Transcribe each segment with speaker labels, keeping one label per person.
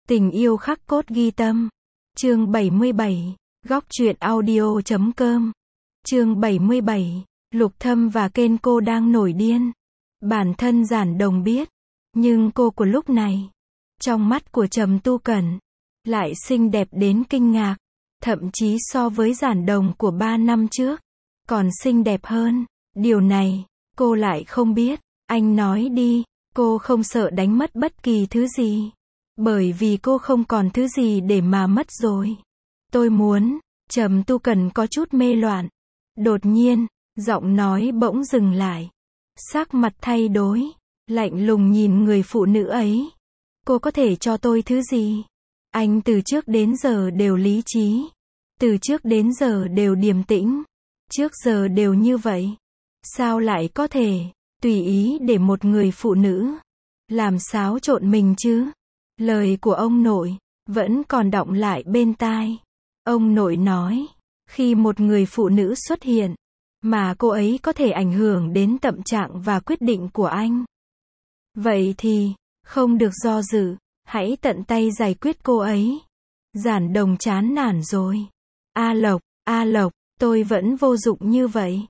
Speaker 1: Tình yêu khắc cốt ghi tâm. Chương 77. Góc truyện audio.com. Chương 77. Lục Thâm và Kenko đang nổi điên. Bản thân Giản Đồng biết, nhưng cô của lúc này, trong mắt của Trầm Tu Cẩn, lại xinh đẹp đến kinh ngạc, thậm chí so với Giản Đồng của 3 năm trước, còn xinh đẹp hơn. Điều này, cô lại không biết. Anh nói đi, cô không sợ đánh mất bất kỳ thứ gì. Bởi vì cô không còn thứ gì để mà mất rồi. Tôi muốn, Trầm Tu Cẩn có chút mê loạn. Đột nhiên, giọng nói bỗng dừng lại. Sắc mặt thay đổi, lạnh lùng nhìn người phụ nữ ấy. Cô có thể cho tôi thứ gì? Anh từ trước đến giờ đều lý trí. Từ trước đến giờ đều điềm tĩnh. Trước giờ đều như vậy. Sao lại có thể tùy ý để một người phụ nữ làm xáo trộn mình chứ? Lời của ông nội vẫn còn đọng lại bên tai. Ông nội nói, khi một người phụ nữ xuất hiện, mà cô ấy có thể ảnh hưởng đến tâm trạng và quyết định của anh, vậy thì, không được do dự, hãy tận tay giải quyết cô ấy. Giản Đồng chán nản rồi. A Lộc, tôi vẫn vô dụng như vậy.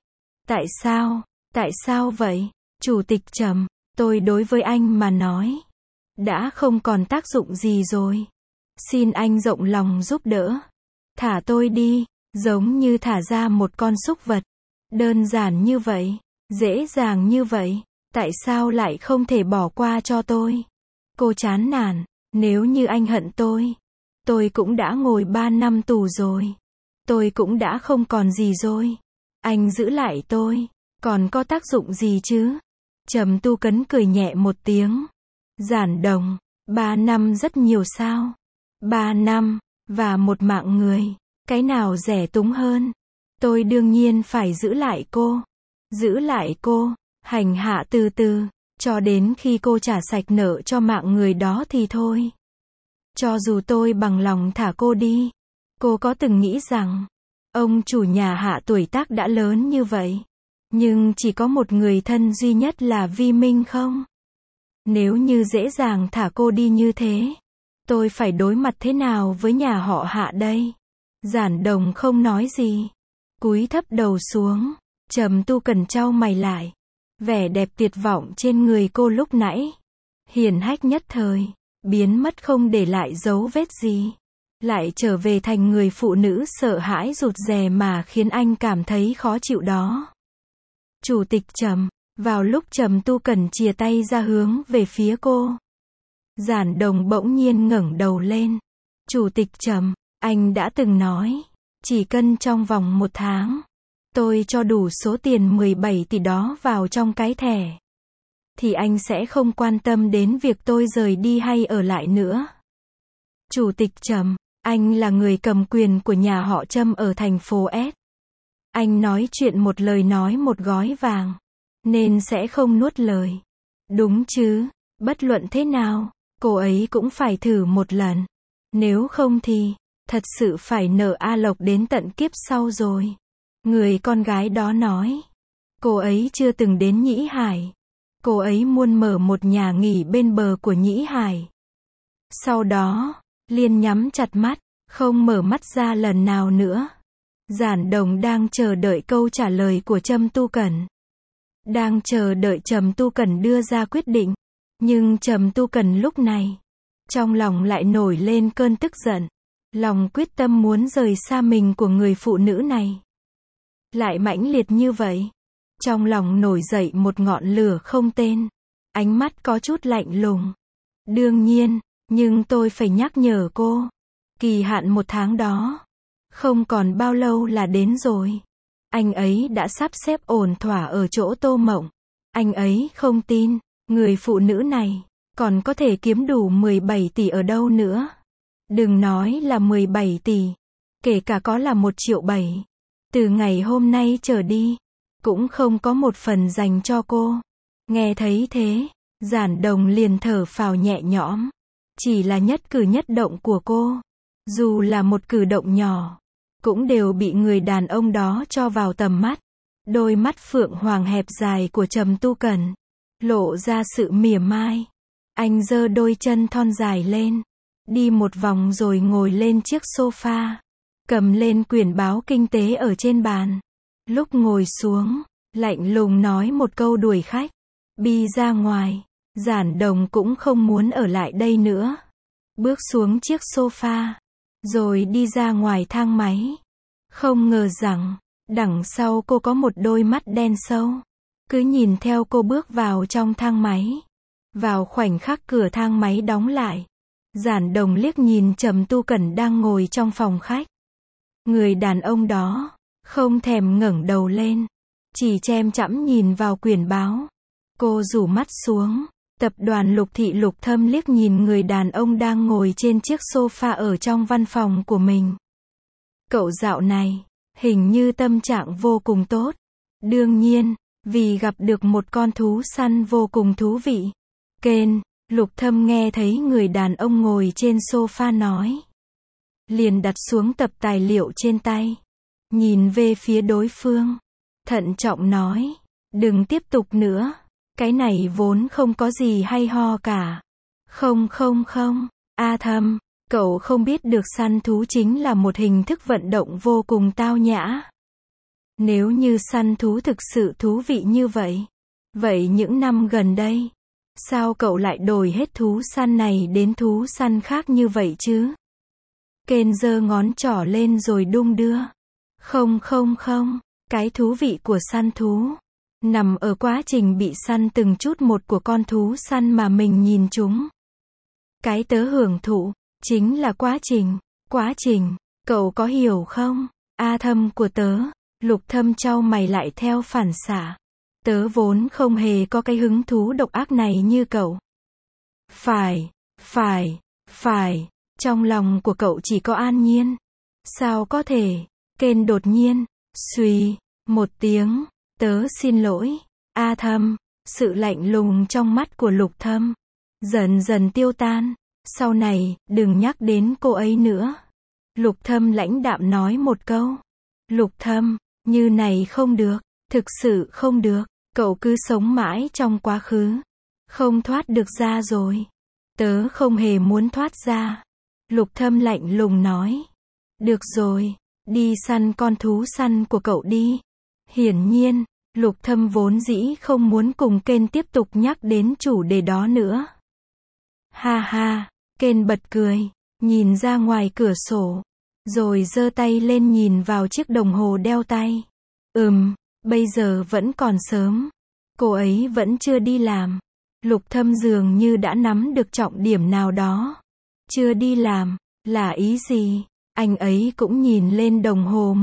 Speaker 1: Tại sao vậy? Chủ tịch Trầm, tôi đối với anh mà nói, đã không còn tác dụng gì rồi. Xin anh rộng lòng giúp đỡ. Thả tôi đi, giống như thả ra một con súc vật. Đơn giản như vậy, dễ dàng như vậy, tại sao lại không thể bỏ qua cho tôi? Cô chán nản, nếu như anh hận tôi cũng đã ngồi 3 năm tù rồi. Tôi cũng đã không còn gì rồi. Anh giữ lại tôi, còn có tác dụng gì chứ? Trầm Tu Cẩn cười nhẹ một tiếng. Giản Đồng, 3 năm rất nhiều sao? 3 năm, và một mạng người, cái nào rẻ túng hơn? Tôi đương nhiên phải giữ lại cô. Giữ lại cô, hành hạ từ từ, cho đến khi cô trả sạch nợ cho mạng người đó thì thôi. Cho dù tôi bằng lòng thả cô đi, cô có từng nghĩ rằng, ông chủ nhà Hạ tuổi tác đã lớn như vậy, nhưng chỉ có một người thân duy nhất là Vi Minh không? Nếu như dễ dàng thả cô đi như thế, tôi phải đối mặt thế nào với nhà họ Hạ đây? Giản Đồng không nói gì, cúi thấp đầu xuống. Trầm Tu Cẩn chau mày lại. Vẻ đẹp tuyệt vọng trên người cô lúc nãy, hiển hách nhất thời, biến mất không để lại dấu vết gì. Lại trở về thành người phụ nữ sợ hãi rụt rè mà khiến anh cảm thấy khó chịu đó. Chủ tịch Trầm, vào lúc Trầm Tu Cẩn chìa tay ra hướng về phía cô, Giản Đồng bỗng nhiên ngẩng đầu lên. Chủ tịch Trầm, anh đã từng nói, chỉ cần trong vòng 1 tháng, tôi cho đủ số tiền 17 tỷ đó vào trong cái thẻ, thì anh sẽ không quan tâm đến việc tôi rời đi hay ở lại nữa. Chủ tịch Trầm, anh là người cầm quyền của nhà họ Trâm ở thành phố S. Anh nói chuyện một lời nói một gói vàng, nên sẽ không nuốt lời. Đúng chứ? Bất luận thế nào, cô ấy cũng phải thử một lần. Nếu không thì, thật sự phải nợ A Lộc đến tận kiếp sau rồi. Người con gái đó nói, cô ấy chưa từng đến Nhĩ Hải. Cô ấy muốn mở một nhà nghỉ bên bờ của Nhĩ Hải. Sau đó, liền nhắm chặt mắt, không mở mắt ra lần nào nữa. Giản Đồng đang chờ đợi câu trả lời của Trầm Tu Cẩn. Đang chờ đợi Trầm Tu Cẩn đưa ra quyết định. Nhưng Trầm Tu Cẩn lúc này, trong lòng lại nổi lên cơn tức giận. Lòng quyết tâm muốn rời xa mình của người phụ nữ này lại mãnh liệt như vậy. Trong lòng nổi dậy một ngọn lửa không tên. Ánh mắt có chút lạnh lùng. Đương nhiên, nhưng tôi phải nhắc nhở cô. Kỳ hạn 1 tháng đó, không còn bao lâu là đến rồi. Anh ấy đã sắp xếp ổn thỏa ở chỗ Tô Mộng. Anh ấy không tin, người phụ nữ này, còn có thể kiếm đủ 17 tỷ ở đâu nữa. Đừng nói là 17 tỷ, kể cả có là 1,7 triệu. Từ ngày hôm nay trở đi, cũng không có một phần dành cho cô. Nghe thấy thế, Giản Đồng liền thở phào nhẹ nhõm. Chỉ là nhất cử nhất động của cô, dù là một cử động nhỏ, cũng đều bị người đàn ông đó cho vào tầm mắt. Đôi mắt phượng hoàng hẹp dài của Trầm Tu Cẩn lộ ra sự mỉa mai. Anh giơ đôi chân thon dài lên, đi một vòng rồi ngồi lên chiếc sofa, cầm lên quyển báo kinh tế ở trên bàn. Lúc ngồi xuống, lạnh lùng nói một câu đuổi khách. Bi ra ngoài, Giản Đồng cũng không muốn ở lại đây nữa. Bước xuống chiếc sofa, rồi đi ra ngoài thang máy. Không ngờ rằng, đằng sau cô có một đôi mắt đen sâu. Cứ nhìn theo cô bước vào trong thang máy. Vào khoảnh khắc cửa thang máy đóng lại, Giản Đồng liếc nhìn Trầm Tu Cẩn đang ngồi trong phòng khách. Người đàn ông đó, không thèm ngẩng đầu lên, chỉ chăm chăm nhìn vào quyển báo. Cô rủ mắt xuống, tập đoàn Lục Thị Lục Thâm liếc nhìn người đàn ông đang ngồi trên chiếc sofa ở trong văn phòng của mình. Cậu dạo này, hình như tâm trạng vô cùng tốt. Đương nhiên, vì gặp được một con thú săn vô cùng thú vị. Ken, Lục Thâm nghe thấy người đàn ông ngồi trên sofa nói. Liền đặt xuống tập tài liệu trên tay. Nhìn về phía đối phương. Thận trọng nói. Đừng tiếp tục nữa. Cái này vốn không có gì hay ho cả. Không. Thâm, cậu không biết được săn thú chính là một hình thức vận động vô cùng tao nhã. Nếu như săn thú thực sự thú vị như vậy. Vậy những năm gần đây, sao cậu lại đổi hết thú săn này đến thú săn khác như vậy chứ? Ken giơ ngón trỏ lên rồi đung đưa. Không. Cái thú vị của săn thú nằm ở quá trình bị săn từng chút một của con thú săn mà mình nhìn chúng. Cái tớ hưởng thụ chính là quá trình, cậu có hiểu không? Thâm của tớ, Lục Thâm chau mày lại theo phản xạ. Tớ vốn không hề có cái hứng thú độc ác này như cậu. Phải, trong lòng của cậu chỉ có An Nhiên. Sao có thể? Ken đột nhiên, suy, một tiếng, tớ xin lỗi. Thâm, sự lạnh lùng trong mắt của Lục Thâm dần dần tiêu tan. Sau này, đừng nhắc đến cô ấy nữa. Lục Thâm lãnh đạm nói một câu. Lục Thâm, như này không được, thực sự không được. Cậu cứ sống mãi trong quá khứ, không thoát được ra rồi. Tớ không hề muốn thoát ra. Lục Thâm lạnh lùng nói. Được rồi, đi săn con thú săn của cậu đi. Hiển nhiên, Lục Thâm vốn dĩ không muốn cùng Ken tiếp tục nhắc đến chủ đề đó nữa. Ha, Ken bật cười, nhìn ra ngoài cửa sổ, rồi giơ tay lên nhìn vào chiếc đồng hồ đeo tay. Bây giờ vẫn còn sớm. Cô ấy vẫn chưa đi làm. Lục Thâm dường như đã nắm được trọng điểm nào đó. Chưa đi làm, là ý gì? Anh ấy cũng nhìn lên đồng hồ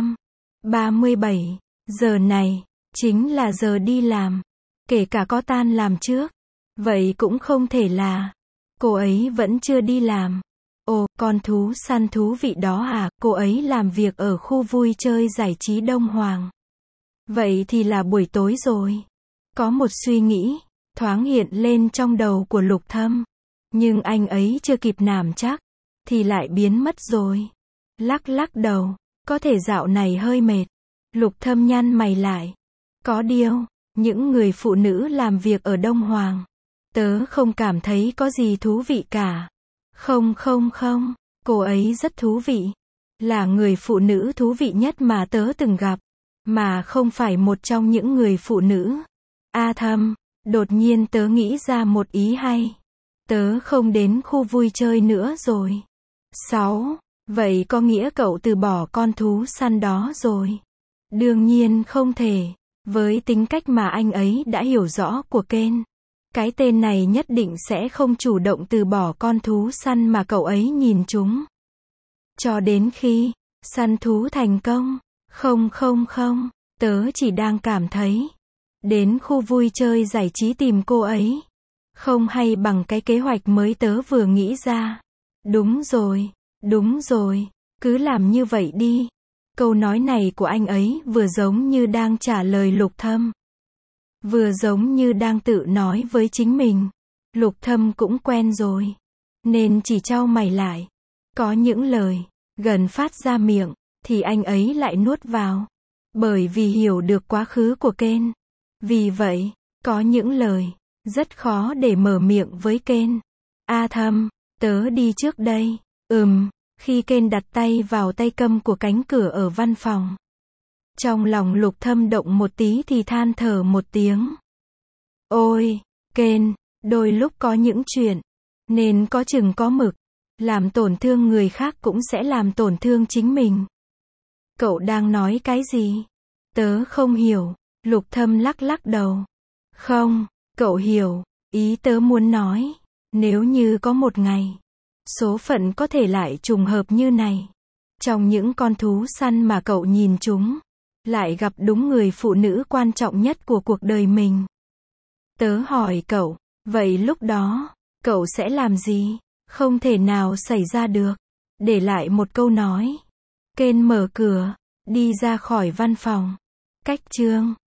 Speaker 1: 15:37. Giờ này, chính là giờ đi làm. Kể cả có tan làm trước. Vậy cũng không thể là. Cô ấy vẫn chưa đi làm. Ồ, con thú săn thú vị đó à? Cô ấy làm việc ở khu vui chơi giải trí Đông Hoàng. Vậy thì là buổi tối rồi. Có một suy nghĩ thoáng hiện lên trong đầu của Lục Thâm. Nhưng anh ấy chưa kịp nắm chắc, thì lại biến mất rồi. Lắc đầu, có thể dạo này hơi mệt. Lục Thâm nhăn mày lại. Có điều, những người phụ nữ làm việc ở Đông Hoàng, tớ không cảm thấy có gì thú vị cả. Không, cô ấy rất thú vị. Là người phụ nữ thú vị nhất mà tớ từng gặp. Mà không phải một trong những người phụ nữ. Thâm, đột nhiên tớ nghĩ ra một ý hay. Tớ không đến khu vui chơi nữa rồi. 6. Vậy có nghĩa cậu từ bỏ con thú săn đó rồi? Đương nhiên không thể. Với tính cách mà anh ấy đã hiểu rõ của Ken, cái tên này nhất định sẽ không chủ động từ bỏ con thú săn mà cậu ấy nhìn chúng. Cho đến khi săn thú thành công. Không, tớ chỉ đang cảm thấy đến khu vui chơi giải trí tìm cô ấy không hay bằng cái kế hoạch mới tớ vừa nghĩ ra. Đúng rồi, cứ làm như vậy đi. Câu nói này của anh ấy vừa giống như đang trả lời Lục Thâm, vừa giống như đang tự nói với chính mình. Lục Thâm cũng quen rồi, nên chỉ chau mày lại. Có những lời gần phát ra miệng thì anh ấy lại nuốt vào, bởi vì hiểu được quá khứ của Ken. Vì vậy, có những lời rất khó để mở miệng với Ken. Thâm, Tớ đi trước đây. Khi Ken đặt tay vào tay cầm của cánh cửa ở văn phòng. Trong lòng Lục Thâm động một tí thì than thở một tiếng. Ôi, Ken, đôi lúc có những chuyện, nên có chừng có mực. Làm tổn thương người khác cũng sẽ làm tổn thương chính mình. Cậu đang nói cái gì? Tớ không hiểu. Lục Thâm lắc lắc đầu. Không, cậu hiểu. Ý tớ muốn nói, nếu như có một ngày, số phận có thể lại trùng hợp như này. Trong những con thú săn mà cậu nhìn chúng, lại gặp đúng người phụ nữ quan trọng nhất của cuộc đời mình. Tớ hỏi cậu, vậy lúc đó, cậu sẽ làm gì? Không thể nào xảy ra được. Để lại một câu nói. Ken mở cửa, đi ra khỏi văn phòng. Cách chương